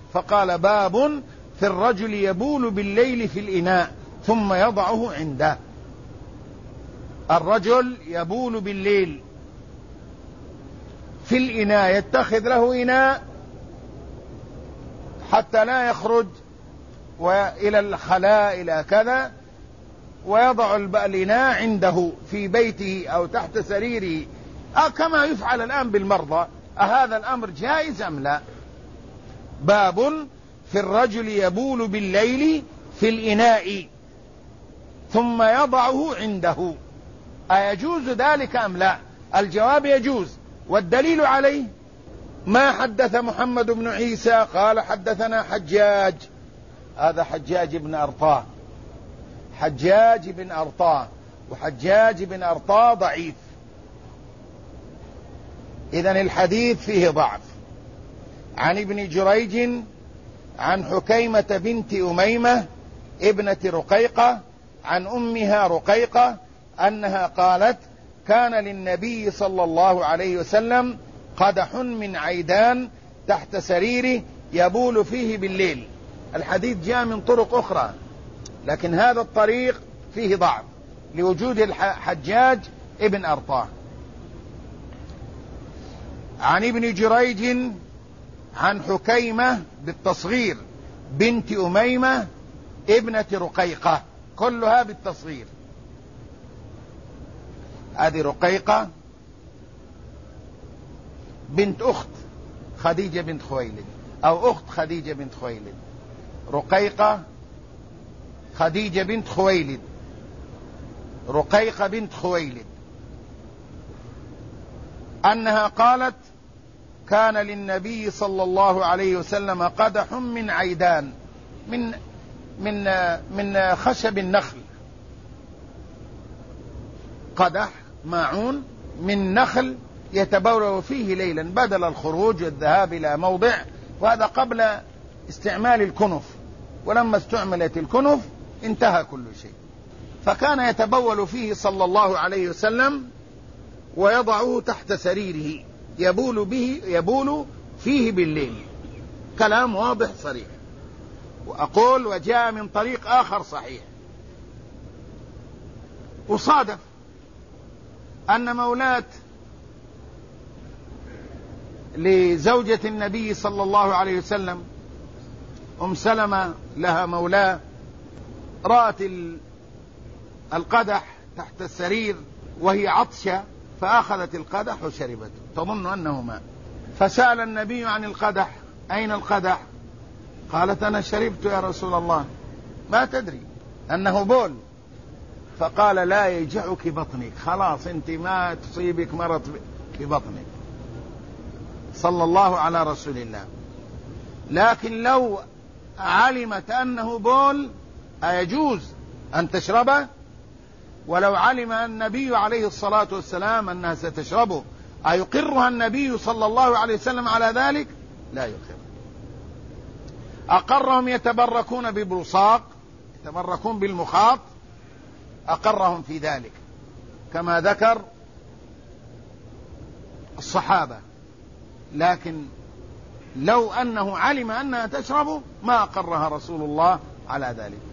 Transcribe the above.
فقال باب في الرجل يبول بالليل في الإناء ثم يضعه عنده. الرجل يبول بالليل في الإناء، يتخذ له إناء حتى لا يخرج وإلى الخلاء إلى كذا، ويضع الإناء عنده في بيته أو تحت سريره كما يفعل الآن بالمرضى. أهذا الأمر جائز أم لا؟ باب في الرجل يبول بالليل في الإناء ثم يضعه عنده، أيجوز ذلك أم لا؟ الجواب يجوز، والدليل عليه ما حدث محمد بن عيسى قال حدثنا حجاج، هذا حجاج بن أرطاه، حجاج بن أرطاه، وحجاج بن أرطاه ضعيف، إذن الحديث فيه ضعف. عن ابن جريج عن حكيمة بنت أميمة ابنة رقيقة عن أمها رقيقة أنها قالت كان للنبي صلى الله عليه وسلم قدح من عيدان تحت سريره يبول فيه بالليل. الحديث جاء من طرق أخرى، لكن هذا الطريق فيه ضعف لوجود الحجاج ابن أرطاه. عن ابن جريج عن حكيمة بالتصغير بنت أميمة ابنة رقيقة، كلها بالتصغير. هذه رقيقة بنت أخت خديجة بنت خويلد، أو أخت خديجة بنت خويلد. رقيقة خديجة بنت خويلد، رقيقة بنت خويلد، أنها قالت كان للنبي صلى الله عليه وسلم قدح من عيدان، من خشب النخل، قدح ماعون من نخل يتبول فيه ليلا بدل الخروج والذهاب إلى موضع، وهذا قبل استعمال الكنف، ولما استعملت الكنف انتهى كل شيء. فكان يتبول فيه صلى الله عليه وسلم ويضعه تحت سريره يبول فيه بالليل. كلام واضح صريح. وأقول وجاء من طريق آخر صحيح. وصادف أن مولاة لزوجة النبي صلى الله عليه وسلم أم سلمة لها مولاه، رأت القدح تحت السرير وهي عطشة، فأخذت القدح وشربته تظن أنه ماء، فسأل النبي عن القدح، أين القدح؟ قالت أنا شربت يا رسول الله، ما تدري أنه بول. فقال لا يجعك بطنك، خلاص أنت ما تصيبك مرض في بطنك، صلى الله على رسول الله. لكن لو علمت أنه بول أيجوز أن تشربه؟ ولو علم النبي عليه الصلاة والسلام أنها ستشربه أيقرها النبي صلى الله عليه وسلم على ذلك؟ لا يقر. أقرهم يتبركون ببلصاق، يتبركون بالمخاط، أقرهم في ذلك كما ذكر الصحابة. لكن لو أنه علم أنها تشربه ما أقرها رسول الله على ذلك.